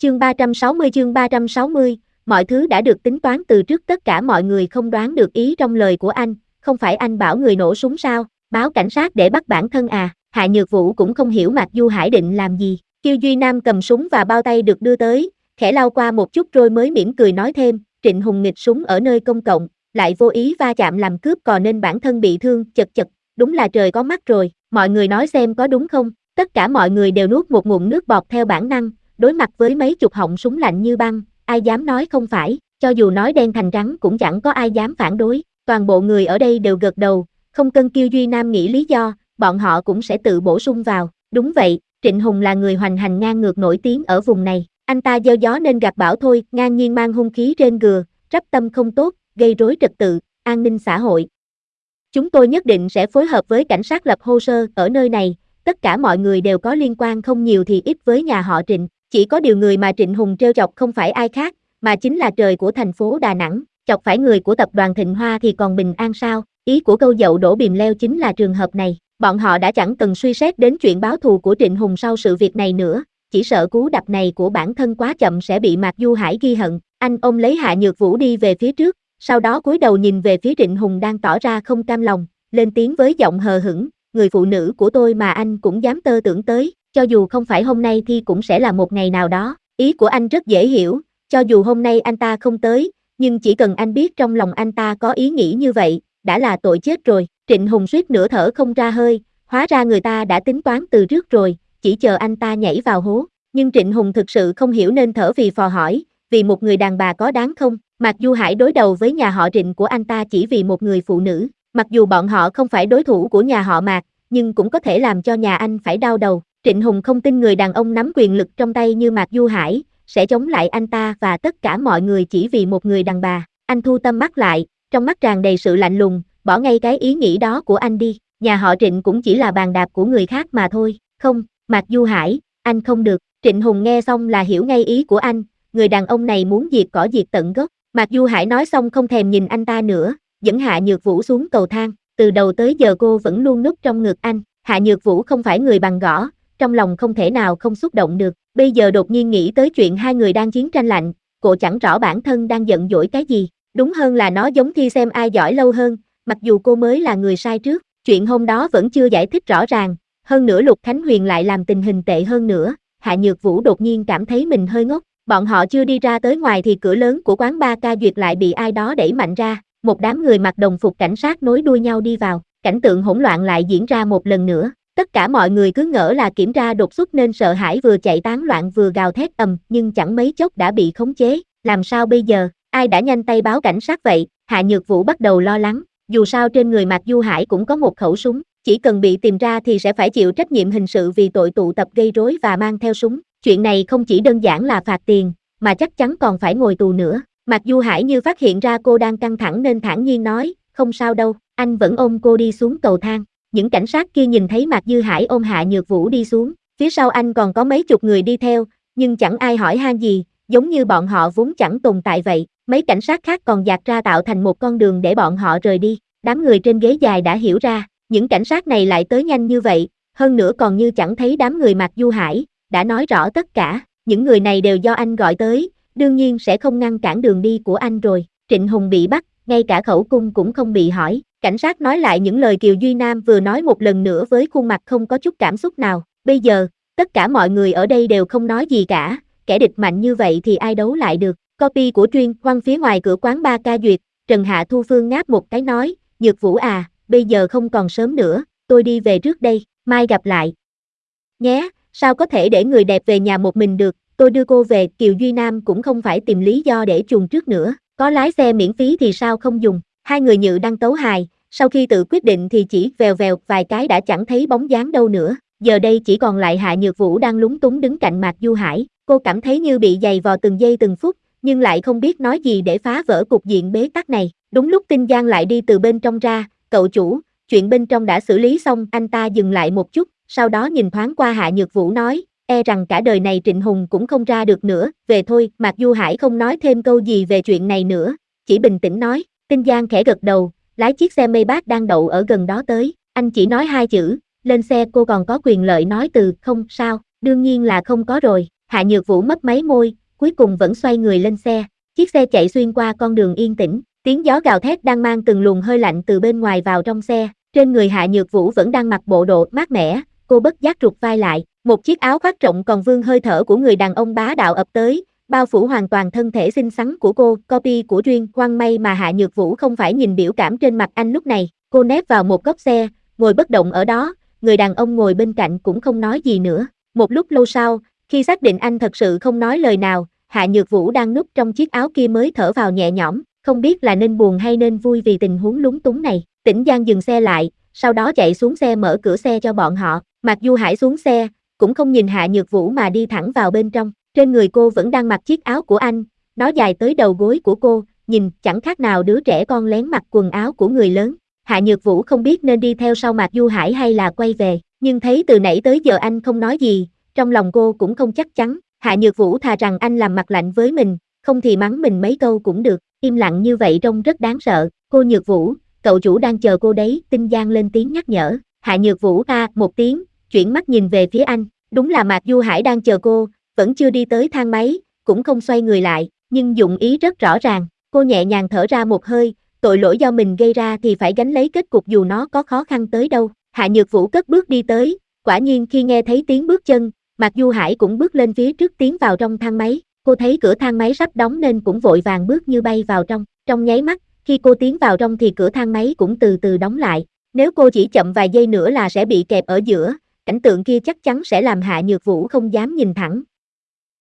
Chương 360, mọi thứ đã được tính toán từ trước, tất cả mọi người không đoán được ý trong lời của anh, không phải anh bảo người nổ súng sao, báo cảnh sát để bắt bản thân à, Hạ Nhược Vũ cũng không hiểu Mạc Du Hải định làm gì, Kiêu Duy Nam cầm súng và bao tay được đưa tới, khẽ lau qua một chút rồi mới mỉm cười nói thêm, Trịnh Hùng nghịch súng ở nơi công cộng, lại vô ý va chạm làm cướp cò nên bản thân bị thương, chật chật, đúng là trời có mắt rồi, mọi người nói xem có đúng không, tất cả mọi người đều nuốt một ngụm nước bọt theo bản năng. Đối mặt với mấy chục họng súng lạnh như băng, ai dám nói không phải, cho dù nói đen thành trắng cũng chẳng có ai dám phản đối, toàn bộ người ở đây đều gật đầu, không cần Kiêu Duy Nam nghĩ lý do, bọn họ cũng sẽ tự bổ sung vào, đúng vậy, Trịnh Hùng là người hoành hành ngang ngược nổi tiếng ở vùng này, anh ta gieo gió nên gặt bão thôi, ngang nhiên mang hung khí trên gừa, rắp tâm không tốt, gây rối trật tự, an ninh xã hội. Chúng tôi nhất định sẽ phối hợp với cảnh sát lập hồ sơ ở nơi này, tất cả mọi người đều có liên quan không nhiều thì ít với nhà họ Trịnh. Chỉ có điều người mà Trịnh Hùng trêu chọc không phải ai khác, mà chính là trời của thành phố Đà Nẵng, chọc phải người của tập đoàn Thịnh Hoa thì còn bình an sao, ý của câu dậu đổ bìm leo chính là trường hợp này, bọn họ đã chẳng cần suy xét đến chuyện báo thù của Trịnh Hùng sau sự việc này nữa, chỉ sợ cú đập này của bản thân quá chậm sẽ bị Mạc Du Hải ghi hận, anh ôm lấy Hạ Nhược Vũ đi về phía trước, sau đó cúi đầu nhìn về phía Trịnh Hùng đang tỏ ra không cam lòng, lên tiếng với giọng hờ hững, người phụ nữ của tôi mà anh cũng dám tơ tưởng tới. Cho dù không phải hôm nay thì cũng sẽ là một ngày nào đó, ý của anh rất dễ hiểu, cho dù hôm nay anh ta không tới, nhưng chỉ cần anh biết trong lòng anh ta có ý nghĩ như vậy, đã là tội chết rồi, Trịnh Hùng suýt nửa thở không ra hơi, hóa ra người ta đã tính toán từ trước rồi, chỉ chờ anh ta nhảy vào hố, nhưng Trịnh Hùng thực sự không hiểu nên thở phì phò hỏi, vì một người đàn bà có đáng không, Mạc Du Hải đối đầu với nhà họ Trịnh của anh ta chỉ vì một người phụ nữ, mặc dù bọn họ không phải đối thủ của nhà họ Mạc, nhưng cũng có thể làm cho nhà anh phải đau đầu. Trịnh Hùng không tin người đàn ông nắm quyền lực trong tay như Mạc Du Hải, sẽ chống lại anh ta và tất cả mọi người chỉ vì một người đàn bà. Anh thu tâm mắt lại, trong mắt tràn đầy sự lạnh lùng, bỏ ngay cái ý nghĩ đó của anh đi, nhà họ Trịnh cũng chỉ là bàn đạp của người khác mà thôi. Không, Mạc Du Hải, anh không được. Trịnh Hùng nghe xong là hiểu ngay ý của anh, người đàn ông này muốn diệt cỏ diệt tận gốc. Mạc Du Hải nói xong không thèm nhìn anh ta nữa, dẫn Hạ Nhược Vũ xuống cầu thang, từ đầu tới giờ cô vẫn luôn núp trong ngực anh. Hạ Nhược Vũ không phải người bằng gõ, trong lòng không thể nào không xúc động được, bây giờ đột nhiên nghĩ tới chuyện hai người đang chiến tranh lạnh, cô chẳng rõ bản thân đang giận dỗi cái gì, đúng hơn là nó giống thi xem ai giỏi lâu hơn, mặc dù cô mới là người sai trước, chuyện hôm đó vẫn chưa giải thích rõ ràng, hơn nữa Lục Khánh Huyền lại làm tình hình tệ hơn nữa, Hạ Nhược Vũ đột nhiên cảm thấy mình hơi ngốc, bọn họ chưa đi ra tới ngoài thì cửa lớn của quán bar Ca Duyệt lại bị ai đó đẩy mạnh ra, một đám người mặc đồng phục cảnh sát nối đuôi nhau đi vào, cảnh tượng hỗn loạn lại diễn ra một lần nữa. Tất cả mọi người cứ ngỡ là kiểm tra đột xuất nên sợ hãi vừa chạy tán loạn vừa gào thét ầm, nhưng chẳng mấy chốc đã bị khống chế, làm sao bây giờ, ai đã nhanh tay báo cảnh sát vậy, Hạ Nhược Vũ bắt đầu lo lắng, dù sao trên người Mạc Du Hải cũng có một khẩu súng, chỉ cần bị tìm ra thì sẽ phải chịu trách nhiệm hình sự vì tội tụ tập gây rối và mang theo súng, chuyện này không chỉ đơn giản là phạt tiền, mà chắc chắn còn phải ngồi tù nữa, Mạc Du Hải như phát hiện ra cô đang căng thẳng nên thản nhiên nói, không sao đâu, anh vẫn ôm cô đi xuống cầu thang. Những cảnh sát kia nhìn thấy Mạc Du Hải ôm Hạ Nhược Vũ đi xuống, phía sau anh còn có mấy chục người đi theo, nhưng chẳng ai hỏi han gì, giống như bọn họ vốn chẳng tồn tại vậy, mấy cảnh sát khác còn dạt ra tạo thành một con đường để bọn họ rời đi, đám người trên ghế dài đã hiểu ra, những cảnh sát này lại tới nhanh như vậy, hơn nữa còn như chẳng thấy đám người Mạc Du Hải, đã nói rõ tất cả, những người này đều do anh gọi tới, đương nhiên sẽ không ngăn cản đường đi của anh rồi, Trịnh Hùng bị bắt, ngay cả khẩu cung cũng không bị hỏi. Cảnh sát nói lại những lời Kiều Duy Nam vừa nói một lần nữa với khuôn mặt không có chút cảm xúc nào. Bây giờ, tất cả mọi người ở đây đều không nói gì cả, kẻ địch mạnh như vậy thì ai đấu lại được. Copy của Truyền Quang phía ngoài cửa quán bar Ca Duyệt, Trần Hạ Thu Phương ngáp một cái nói, Nhược Vũ à, bây giờ không còn sớm nữa, tôi đi về trước đây, mai gặp lại. Nhé, sao có thể để người đẹp về nhà một mình được, tôi đưa cô về. Kiều Duy Nam cũng không phải tìm lý do để chuồn trước nữa, có lái xe miễn phí thì sao không dùng. Hai người Nhự Đăng tấu hài, sau khi tự quyết định thì chỉ vèo vèo vài cái đã chẳng thấy bóng dáng đâu nữa, giờ đây chỉ còn lại Hạ Nhược Vũ đang lúng túng đứng cạnh Mạc Du Hải, cô cảm thấy như bị giày vò từng giây từng phút, nhưng lại không biết nói gì để phá vỡ cục diện bế tắc này. Đúng lúc Tinh Giang lại đi từ bên trong ra, cậu chủ, chuyện bên trong đã xử lý xong. Anh ta dừng lại một chút, sau đó nhìn thoáng qua Hạ Nhược Vũ nói, e rằng cả đời này Trịnh Hùng cũng không ra được nữa, về thôi. Mạc Du Hải không nói thêm câu gì về chuyện này nữa, chỉ bình tĩnh nói. Tinh Giang khẽ gật đầu, lái chiếc xe Maybach đang đậu ở gần đó tới, anh chỉ nói hai chữ, lên xe. Cô còn có quyền lợi nói từ không sao, đương nhiên là không có rồi. Hạ Nhược Vũ mấp máy môi, cuối cùng vẫn xoay người lên xe. Chiếc xe chạy xuyên qua con đường yên tĩnh, tiếng gió gào thét đang mang từng luồng hơi lạnh từ bên ngoài vào trong xe. Trên người Hạ Nhược Vũ vẫn đang mặc bộ đồ mát mẻ, cô bất giác rụt vai lại. Một chiếc áo khoác rộng còn vương hơi thở của người đàn ông bá đạo ập tới, bao phủ hoàn toàn thân thể xinh xắn của cô, copy của Duyên. Quang may mà Hạ Nhược Vũ không phải nhìn biểu cảm trên mặt anh lúc này. Cô nép vào một góc xe, ngồi bất động ở đó, người đàn ông ngồi bên cạnh cũng không nói gì nữa. Một lúc lâu sau, khi xác định anh thật sự không nói lời nào, Hạ Nhược Vũ đang núp trong chiếc áo kia mới thở vào nhẹ nhõm, không biết là nên buồn hay nên vui vì tình huống lúng túng này. Tĩnh Giang dừng xe lại, sau đó chạy xuống xe mở cửa xe cho bọn họ. Mạc Du Hải xuống xe, cũng không nhìn Hạ Nhược Vũ mà đi thẳng vào bên trong. Trên người cô vẫn đang mặc chiếc áo của anh, nó dài tới đầu gối của cô, nhìn chẳng khác nào đứa trẻ con lén mặc quần áo của người lớn. Hạ Nhược Vũ không biết nên đi theo sau Mạc Du Hải hay là quay về, nhưng thấy từ nãy tới giờ anh không nói gì, trong lòng cô cũng không chắc chắn. Hạ Nhược Vũ thà rằng anh làm mặt lạnh với mình, không thì mắng mình mấy câu cũng được, im lặng như vậy trông rất đáng sợ. Cô Nhược Vũ, cậu chủ đang chờ cô đấy, Tinh Giang lên tiếng nhắc nhở. Hạ Nhược Vũ một tiếng, chuyển mắt nhìn về phía anh, đúng là Mạc Du Hải đang chờ cô, vẫn chưa đi tới thang máy, cũng không xoay người lại, nhưng dụng ý rất rõ ràng. Cô nhẹ nhàng thở ra một hơi, tội lỗi do mình gây ra thì phải gánh lấy kết cục dù nó có khó khăn tới đâu. Hạ Nhược Vũ cất bước đi tới, quả nhiên khi nghe thấy tiếng bước chân, Mạc Du Hải cũng bước lên phía trước tiến vào trong thang máy. Cô thấy cửa thang máy sắp đóng nên cũng vội vàng bước như bay vào trong. Trong nháy mắt, khi cô tiến vào trong thì cửa thang máy cũng từ từ đóng lại. Nếu cô chỉ chậm vài giây nữa là sẽ bị kẹp ở giữa, cảnh tượng kia chắc chắn sẽ làm Hạ Nhược Vũ không dám nhìn thẳng.